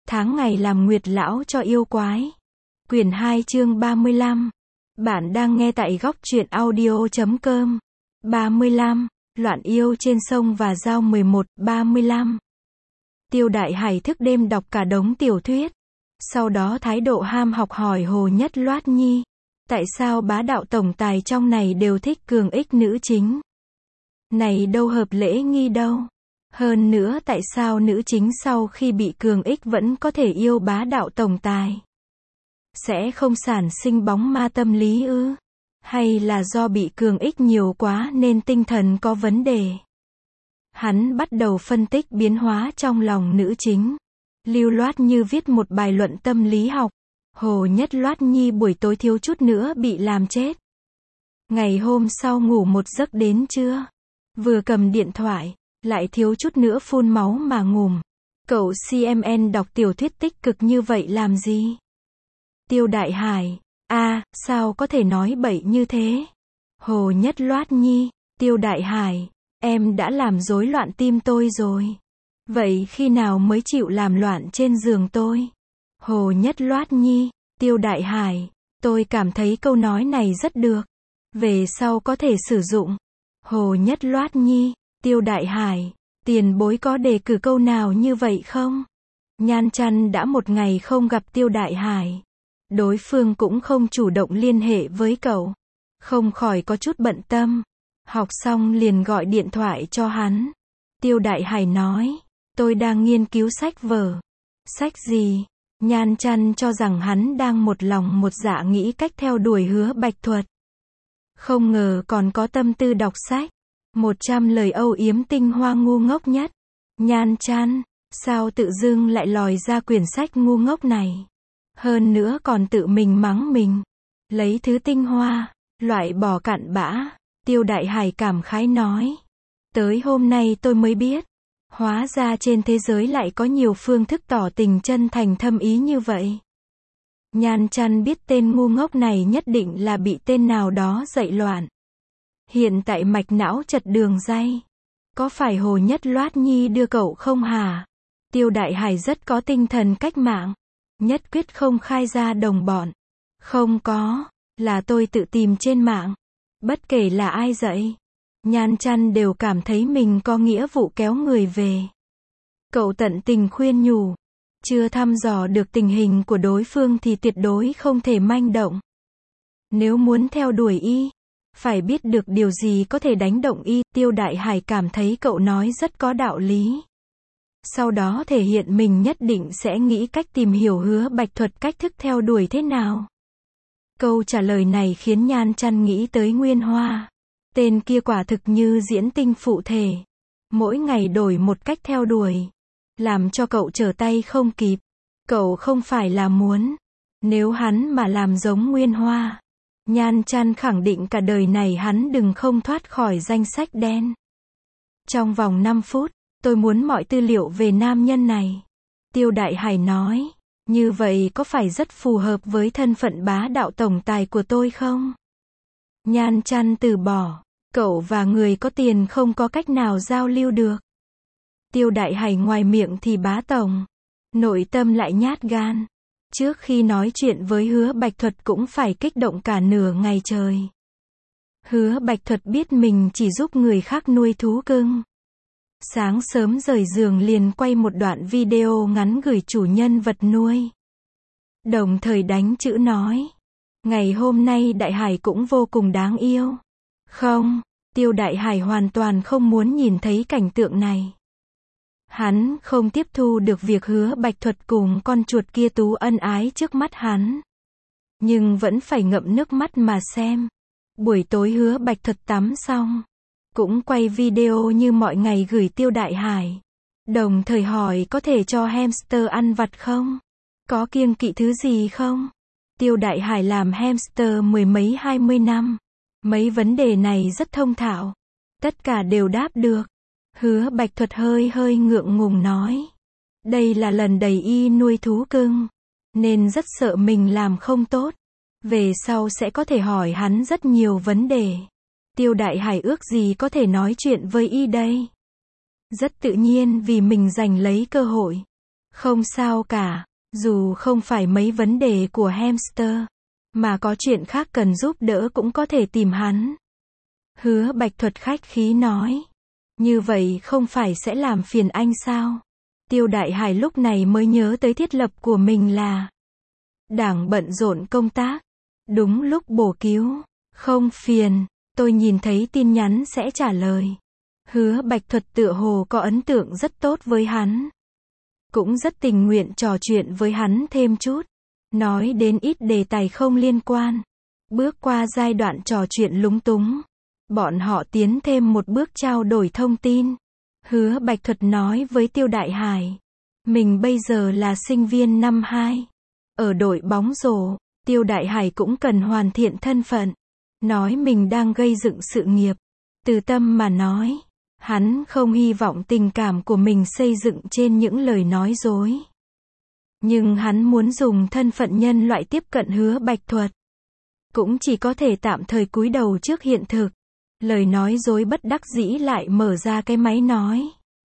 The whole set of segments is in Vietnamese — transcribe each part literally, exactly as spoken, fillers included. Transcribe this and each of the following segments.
tháng ngày làm nguyệt lão cho yêu quái. Quyển hai chương ba mươi lăm. Bạn đang nghe tại góc truyện audio chấm com. ba mươi lăm. Loạn yêu trên sông và dao mười một, ba mươi lăm. Tiêu Đại Hải thức đêm đọc cả đống tiểu thuyết. Sau đó thái độ ham học hỏi Hồ Nhất Loát Nhi. Tại sao bá đạo tổng tài trong này đều thích cường ích nữ chính? Này đâu hợp lễ nghi đâu. Hơn nữa tại sao nữ chính sau khi bị cường ích vẫn có thể yêu bá đạo tổng tài? Sẽ không sản sinh bóng ma tâm lý ư? Hay là do bị cường ích nhiều quá nên tinh thần có vấn đề? Hắn bắt đầu phân tích biến hóa trong lòng nữ chính. Lưu loát như viết một bài luận tâm lý học. Hồ Nhất Loát Nhi buổi tối thiếu chút nữa bị làm chết. Ngày hôm sau ngủ một giấc đến trưa. Vừa cầm điện thoại, lại thiếu chút nữa phun máu mà ngủm. Cậu xê em en đọc tiểu thuyết tích cực như vậy làm gì? Tiêu Đại Hải, a à, sao có thể nói bậy như thế? Hồ Nhất Loát Nhi, Tiêu Đại Hải, em đã làm rối loạn tim tôi rồi. Vậy khi nào mới chịu làm loạn trên giường tôi? Hồ Nhất Loát Nhi, Tiêu Đại Hải, tôi cảm thấy câu nói này rất được. Về sau có thể sử dụng. Hồ Nhất Loát Nhi, Tiêu Đại Hải, tiền bối có đề cử câu nào như vậy không? Nhan Chăn đã một ngày không gặp Tiêu Đại Hải. Đối phương cũng không chủ động liên hệ với cậu. Không khỏi có chút bận tâm. Học xong liền gọi điện thoại cho hắn. Tiêu Đại Hải nói, tôi đang nghiên cứu sách vở. Sách gì? Nhan Chăn cho rằng hắn đang một lòng một dạ nghĩ cách theo đuổi Hứa Bạch Thuật. Không ngờ còn có tâm tư đọc sách. Một trăm lời âu yếm tinh hoa ngu ngốc nhất. Nhan Chăn, sao tự dưng lại lòi ra quyển sách ngu ngốc này? Hơn nữa còn tự mình mắng mình. Lấy thứ tinh hoa, loại bỏ cặn bã. Tiêu Đại Hải cảm khái nói. Tới hôm nay tôi mới biết. Hóa ra trên thế giới lại có nhiều phương thức tỏ tình chân thành thâm ý như vậy. Nhan Chăn biết tên ngu ngốc này nhất định là bị tên nào đó dạy loạn. Hiện tại mạch não chật đường ray. Có phải Hồ Nhất Loát Nhi đưa cậu không hả? Tiêu Đại Hải rất có tinh thần cách mạng. Nhất quyết không khai ra đồng bọn. Không có, là tôi tự tìm trên mạng. Bất kể là ai dạy. Nhan Chăn đều cảm thấy mình có nghĩa vụ kéo người về. Cậu tận tình khuyên nhủ. Chưa thăm dò được tình hình của đối phương thì tuyệt đối không thể manh động. Nếu muốn theo đuổi y, phải biết được điều gì có thể đánh động y. Tiêu Đại Hải cảm thấy cậu nói rất có đạo lý. Sau đó thể hiện mình nhất định sẽ nghĩ cách tìm hiểu Hứa Bạch Thuật cách thức theo đuổi thế nào. Câu trả lời này khiến Nhan Chăn nghĩ tới Nguyên Hoa. Tên kia quả thực như diễn tinh phụ thể. Mỗi ngày đổi một cách theo đuổi. Làm cho cậu trở tay không kịp. Cậu không phải là muốn. Nếu hắn mà làm giống Nguyên Hoa. Nhan Chăn khẳng định cả đời này hắn đừng không thoát khỏi danh sách đen. Trong vòng năm phút, tôi muốn mọi tư liệu về nam nhân này. Tiêu Đại Hải nói. Như vậy có phải rất phù hợp với thân phận bá đạo tổng tài của tôi không? Nhan Chăn từ bỏ. Cậu và người có tiền không có cách nào giao lưu được. Tiêu Đại Hải ngoài miệng thì bá tổng. Nội tâm lại nhát gan. Trước khi nói chuyện với Hứa Bạch Thuật cũng phải kích động cả nửa ngày trời. Hứa Bạch Thuật biết mình chỉ giúp người khác nuôi thú cưng. Sáng sớm rời giường liền quay một đoạn video ngắn gửi chủ nhân vật nuôi. Đồng thời đánh chữ nói. Ngày hôm nay Đại Hải cũng vô cùng đáng yêu. Không, Tiêu Đại Hải hoàn toàn không muốn nhìn thấy cảnh tượng này. Hắn không tiếp thu được việc Hứa Bạch Thuật cùng con chuột kia tú ân ái trước mắt hắn. Nhưng vẫn phải ngậm nước mắt mà xem. Buổi tối Hứa Bạch Thuật tắm xong. Cũng quay video như mọi ngày gửi Tiêu Đại Hải. Đồng thời hỏi có thể cho hamster ăn vặt không? Có kiêng kỵ thứ gì không? Tiêu Đại Hải làm hamster mười mấy hai mươi năm. Mấy vấn đề này rất thông thạo. Tất cả đều đáp được. Hứa Bạch Thuật hơi hơi ngượng ngùng nói. Đây là lần đầy y nuôi thú cưng. Nên rất sợ mình làm không tốt. Về sau sẽ có thể hỏi hắn rất nhiều vấn đề. Tiêu Đại Hải ước gì có thể nói chuyện với y đây. Rất tự nhiên vì mình giành lấy cơ hội. Không sao cả, dù không phải mấy vấn đề của hamster, mà có chuyện khác cần giúp đỡ cũng có thể tìm hắn. Hứa Bạch Thuật khách khí nói. Như vậy không phải sẽ làm phiền anh sao? Tiêu Đại Hải lúc này mới nhớ tới thiết lập của mình là Đảng bận rộn công tác. Đúng lúc bổ cứu. Không phiền, tôi nhìn thấy tin nhắn sẽ trả lời. Hứa Bạch Thuật tựa hồ có ấn tượng rất tốt với hắn. Cũng rất tình nguyện trò chuyện với hắn thêm chút. Nói đến ít đề tài không liên quan. Bước qua giai đoạn trò chuyện lúng túng. Bọn họ tiến thêm một bước trao đổi thông tin. Hứa Bạch Thuật nói với Tiêu Đại Hải. Mình bây giờ là sinh viên năm hai. Ở đội bóng rổ, Tiêu Đại Hải cũng cần hoàn thiện thân phận. Nói mình đang gây dựng sự nghiệp. Từ tâm mà nói. Hắn không hy vọng tình cảm của mình xây dựng trên những lời nói dối. Nhưng hắn muốn dùng thân phận nhân loại tiếp cận Hứa Bạch Thuật. Cũng chỉ có thể tạm thời cúi đầu trước hiện thực. Lời nói dối bất đắc dĩ lại mở ra cái máy nói.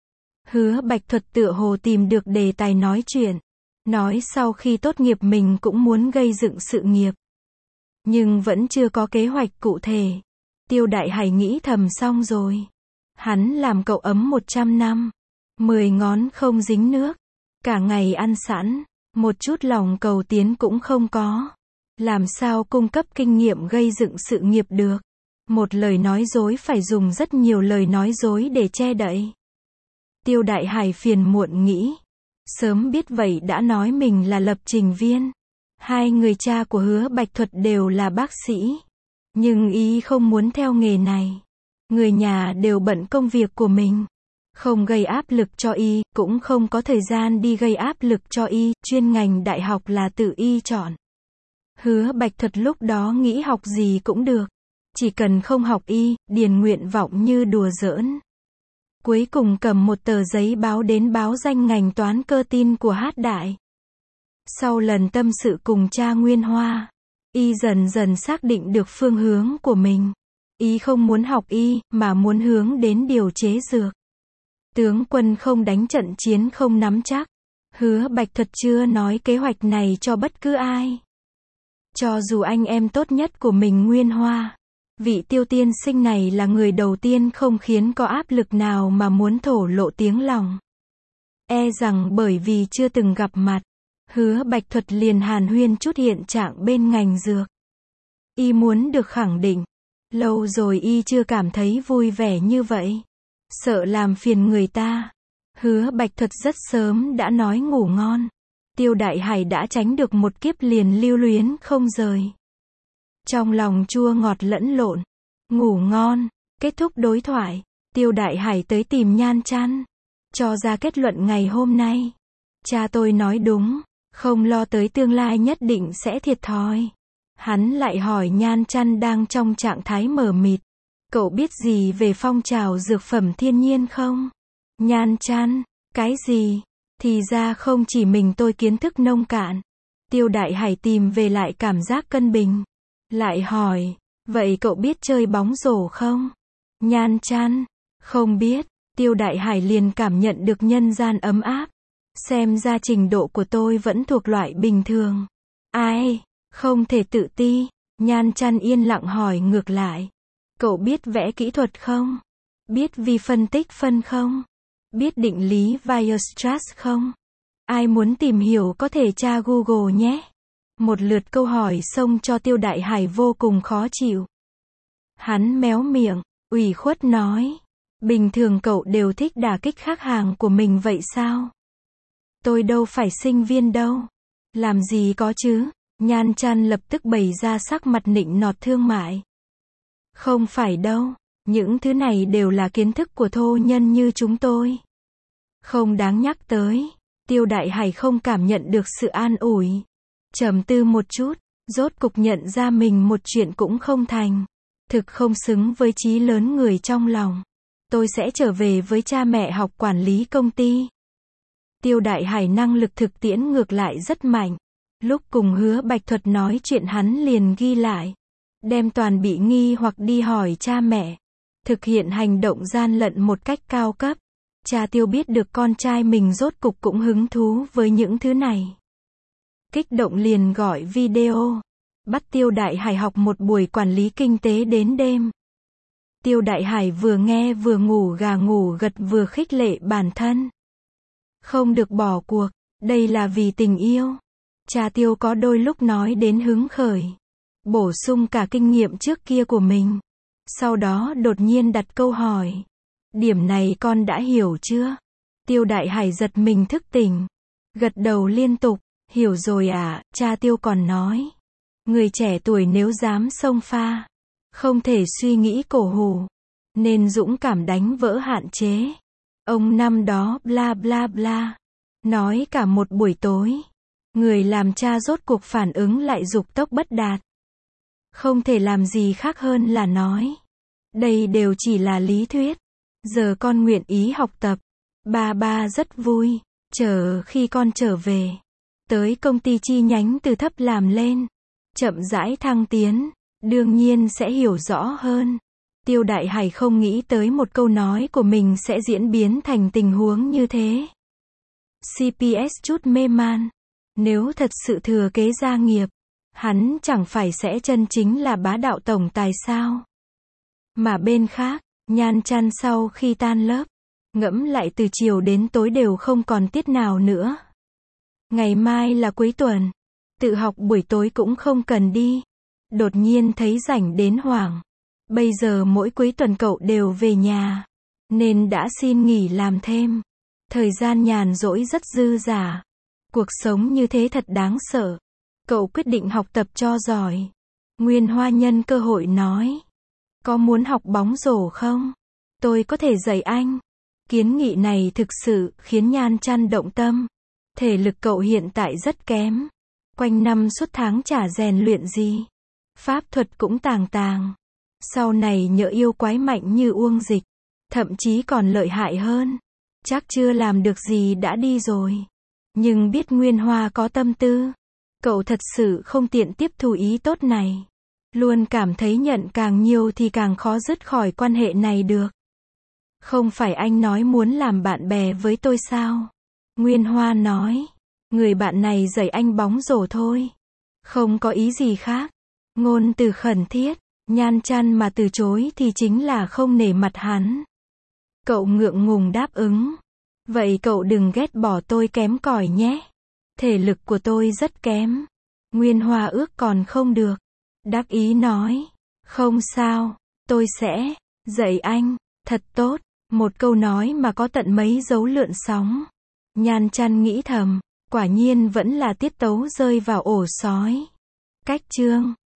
Hứa Bạch Thuật tựa hồ tìm được đề tài nói chuyện. Nói sau khi tốt nghiệp mình cũng muốn gây dựng sự nghiệp. Nhưng vẫn chưa có kế hoạch cụ thể. Tiêu Đại Hải nghĩ thầm xong rồi. Hắn làm cậu ấm một trăm năm. Mười ngón không dính nước. Cả ngày ăn sẵn. Một chút lòng cầu tiến cũng không có. Làm sao cung cấp kinh nghiệm gây dựng sự nghiệp được. Một lời nói dối phải dùng rất nhiều lời nói dối để che đậy. Tiêu Đại Hải phiền muộn nghĩ. Sớm biết vậy đã nói mình là lập trình viên. Hai người cha của Hứa Bạch Thuật đều là bác sĩ. Nhưng y không muốn theo nghề này. Người nhà đều bận công việc của mình. Không gây áp lực cho y, cũng không có thời gian đi gây áp lực cho y, chuyên ngành đại học là tự y chọn. Hứa Bạch Thuật lúc đó nghĩ học gì cũng được. Chỉ cần không học y, điền nguyện vọng như đùa giỡn. Cuối cùng cầm một tờ giấy báo đến báo danh ngành toán cơ tin của Hát Đại. Sau lần tâm sự cùng cha Nguyên Hoa, y dần dần xác định được phương hướng của mình. Y không muốn học y, mà muốn hướng đến điều chế dược. Tướng quân không đánh trận chiến không nắm chắc. Hứa Bạch Thuật chưa nói kế hoạch này cho bất cứ ai. Cho dù anh em tốt nhất của mình Nguyên Hoa. Vị Tiêu tiên sinh này là người đầu tiên không khiến có áp lực nào mà muốn thổ lộ tiếng lòng. E rằng bởi vì chưa từng gặp mặt, Hứa Bạch Thuật liền hàn huyên chút hiện trạng bên ngành dược. Y muốn được khẳng định. Lâu rồi y chưa cảm thấy vui vẻ như vậy. Sợ làm phiền người ta. Hứa Bạch Thuật rất sớm đã nói ngủ ngon. Tiêu Đại Hải đã tránh được một kiếp liền lưu luyến không rời. Trong lòng chua ngọt lẫn lộn. Ngủ ngon. Kết thúc đối thoại. Tiêu Đại Hải tới tìm Nhan Chăn. Cho ra kết luận ngày hôm nay. Cha tôi nói đúng. Không lo tới tương lai nhất định sẽ thiệt thòi. Hắn lại hỏi Nhan Chăn đang trong trạng thái mờ mịt. Cậu biết gì về phong trào dược phẩm thiên nhiên không? Nhan Chăn. Cái gì? Thì ra không chỉ mình tôi kiến thức nông cạn. Tiêu Đại Hải tìm về lại cảm giác cân bình. Lại hỏi. Vậy cậu biết chơi bóng rổ không? Nhan Chăn. Không biết. Tiêu Đại Hải liền cảm nhận được nhân gian ấm áp. Xem ra trình độ của tôi vẫn thuộc loại bình thường. Ai? Không thể tự ti. Nhan Chăn yên lặng hỏi ngược lại. Cậu biết vẽ kỹ thuật không? Biết vi phân tích phân không? Biết định lý Weierstrass không? Ai muốn tìm hiểu có thể tra Google nhé. Một lượt câu hỏi xông cho Tiêu Đại Hải vô cùng khó chịu. Hắn méo miệng, ủy khuất nói. Bình thường cậu đều thích đả kích khách hàng của mình vậy sao? Tôi đâu phải sinh viên đâu. Làm gì có chứ? Nhan Chăn lập tức bày ra sắc mặt nịnh nọt thương mại. Không phải đâu. Những thứ này đều là kiến thức của thô nhân như chúng tôi. Không đáng nhắc tới. Tiêu Đại Hải không cảm nhận được sự an ủi. Trầm tư một chút. Rốt cục nhận ra mình một chuyện cũng không thành. Thực không xứng với chí lớn người trong lòng. Tôi sẽ trở về với cha mẹ học quản lý công ty. Tiêu Đại Hải năng lực thực tiễn ngược lại rất mạnh. Lúc cùng Hứa Bạch Thuật nói chuyện hắn liền ghi lại. Đem toàn bị nghi hoặc đi hỏi cha mẹ. Thực hiện hành động gian lận một cách cao cấp. Cha Tiêu biết được con trai mình rốt cục cũng hứng thú với những thứ này. Kích động liền gọi video, bắt Tiêu Đại Hải học một buổi quản lý kinh tế đến đêm. Tiêu Đại Hải vừa nghe vừa ngủ gà ngủ gật vừa khích lệ bản thân. Không được bỏ cuộc, đây là vì tình yêu. Cha Tiêu có đôi lúc nói đến hứng khởi, bổ sung cả kinh nghiệm trước kia của mình. Sau đó đột nhiên đặt câu hỏi. Điểm này con đã hiểu chưa? Tiêu Đại Hải giật mình thức tỉnh, gật đầu liên tục. Hiểu rồi ạ, à, cha Tiêu còn nói. Người trẻ tuổi nếu dám xông pha, không thể suy nghĩ cổ hủ, nên dũng cảm đánh vỡ hạn chế. Ông năm đó bla bla bla, nói cả một buổi tối. Người làm cha rốt cuộc phản ứng lại dục tốc bất đạt. Không thể làm gì khác hơn là nói. Đây đều chỉ là lý thuyết. Giờ con nguyện ý học tập. Ba ba rất vui. Chờ khi con trở về, tới công ty chi nhánh từ thấp làm lên, chậm rãi thăng tiến, đương nhiên sẽ hiểu rõ hơn. Tiêu Đại Hải không nghĩ tới một câu nói của mình sẽ diễn biến thành tình huống như thế. xê pê ét chút mê man. Nếu thật sự thừa kế gia nghiệp, hắn chẳng phải sẽ chân chính là bá đạo tổng tài sao? Mà bên khác, Nhan Chăn sau khi tan lớp, ngẫm lại từ chiều đến tối đều không còn tiết nào nữa. Ngày mai là cuối tuần, tự học buổi tối cũng không cần đi. Đột nhiên thấy rảnh đến hoảng. Bây giờ mỗi cuối tuần cậu đều về nhà, nên đã xin nghỉ làm thêm. Thời gian nhàn rỗi rất dư dả. Cuộc sống như thế thật đáng sợ. Cậu quyết định học tập cho giỏi. Nguyên Hoa nhân cơ hội nói. Có muốn học bóng rổ không? Tôi có thể dạy anh. Kiến nghị này thực sự khiến Nhan Chăn động tâm. Thể lực cậu hiện tại rất kém. Quanh năm suốt tháng chả rèn luyện gì. Pháp thuật cũng tàng tàng. Sau này nhỡ yêu quái mạnh như Uông Dịch, thậm chí còn lợi hại hơn. Chắc chưa làm được gì đã đi rồi. Nhưng biết Nguyên Hoa có tâm tư, cậu thật sự không tiện tiếp thu ý tốt này. Luôn cảm thấy nhận càng nhiều thì càng khó dứt khỏi quan hệ này được. Không phải anh nói muốn làm bạn bè với tôi sao? Nguyên Hoa nói. Người bạn này dạy anh bóng rổ thôi. Không có ý gì khác. Ngôn từ khẩn thiết. Nhan Chăn mà từ chối thì chính là không nể mặt hắn. Cậu ngượng ngùng đáp ứng. Vậy cậu đừng ghét bỏ tôi kém cỏi nhé. Thể lực của tôi rất kém. Nguyên Hoa ước còn không được. Đắc ý nói. Không sao, tôi sẽ dạy anh. Thật tốt. Một câu nói mà có tận mấy dấu lượn sóng. Nhan Chăn nghĩ thầm. Quả nhiên vẫn là tiết tấu rơi vào ổ sói. Cách chương